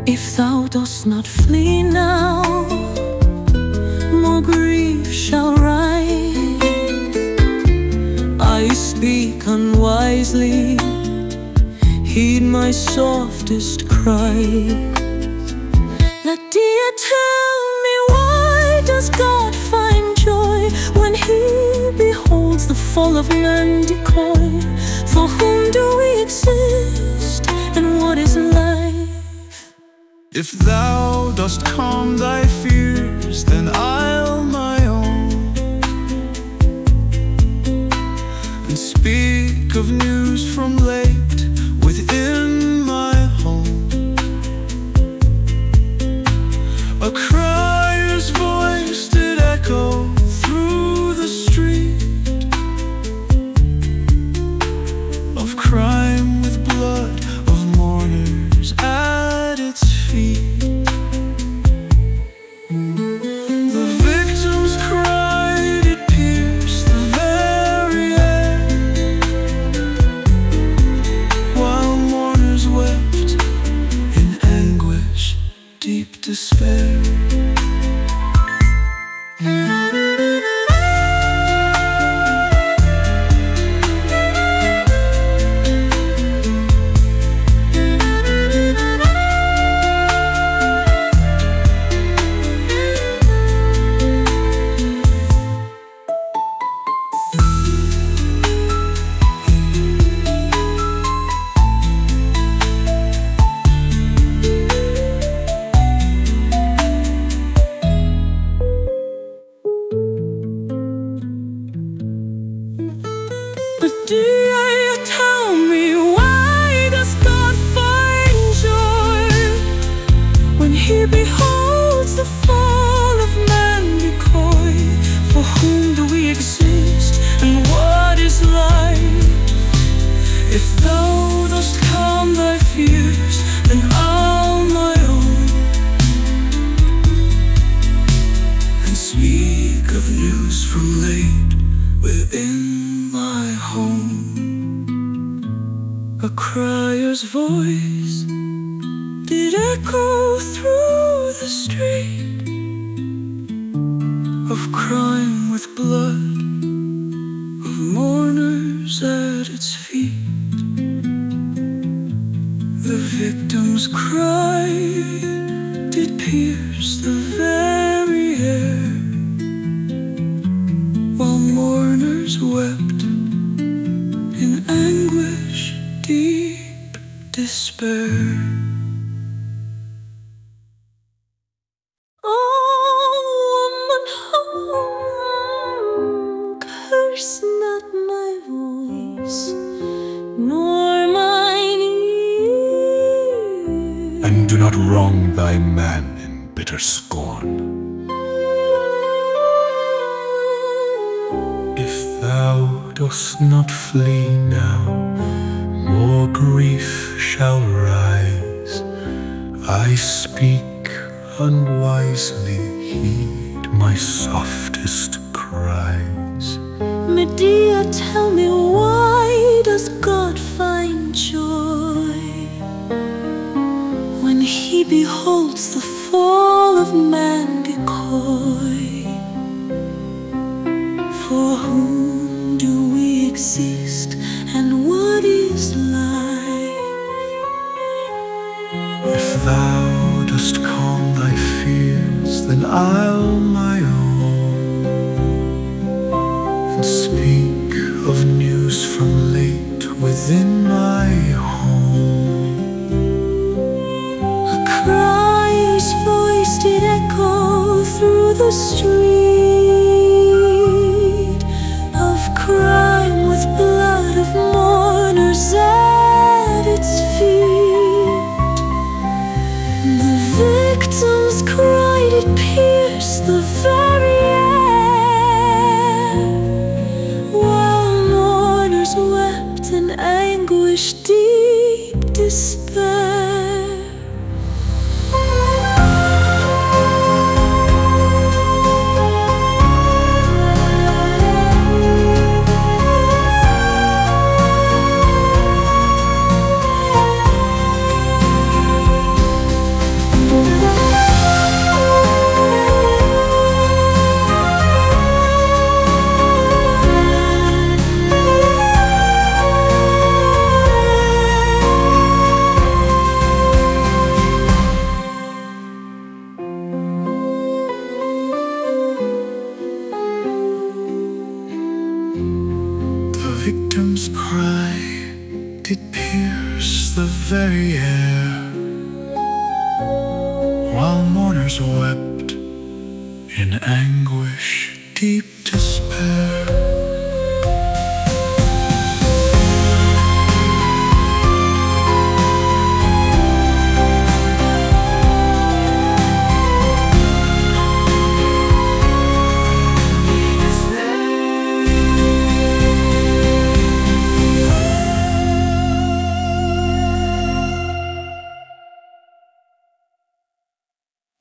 If thou dost not flee now, more grief shall rise. I speak unwisely, heed my softest cries. Let dear tell me, why does God find joy when He beholds the fall of man decoy? For whom do we exist, and what is life? If thou dost calm thy fears, then I'll my own, and speak of news from late within my home. A crier's voice did echo through the street of crime with blood, of mourners at its feet. The victim's cry did pierce the very air, while mourners wept in anguish, deep despair. But dear, you tell me, why does God find joy when He beholds the fall of man decoy? For whom do we exist, and what is life? If thou dost calm thy fears, then I'll my own, and speak of news from late within my home. A crier's voice did echo through the street of crime with blood, of mourners at its feet. The victim's cry did pierce the very air, while mourners wept in anguish, deep despair. Oh, woman, curse not my voice, nor mine ear, And do not wrong thy man in bitter scorn. If thou dost not flee now, more grief shall rise. I speak unwisely, heed my softest cries. Medea, tell me, why does God find joy when He beholds the fall of man decoy? For whom do we exist, and what is life? If thou dost calm thy fears, then I'll my own, and speak of news from late within my home. A crier's voice did echo through the street of crime with blood, of mourners at its feet. The victim's cry did pierce the very air, while mourners wept in anguish, deep despair. mourners wept in anguish, deep despair.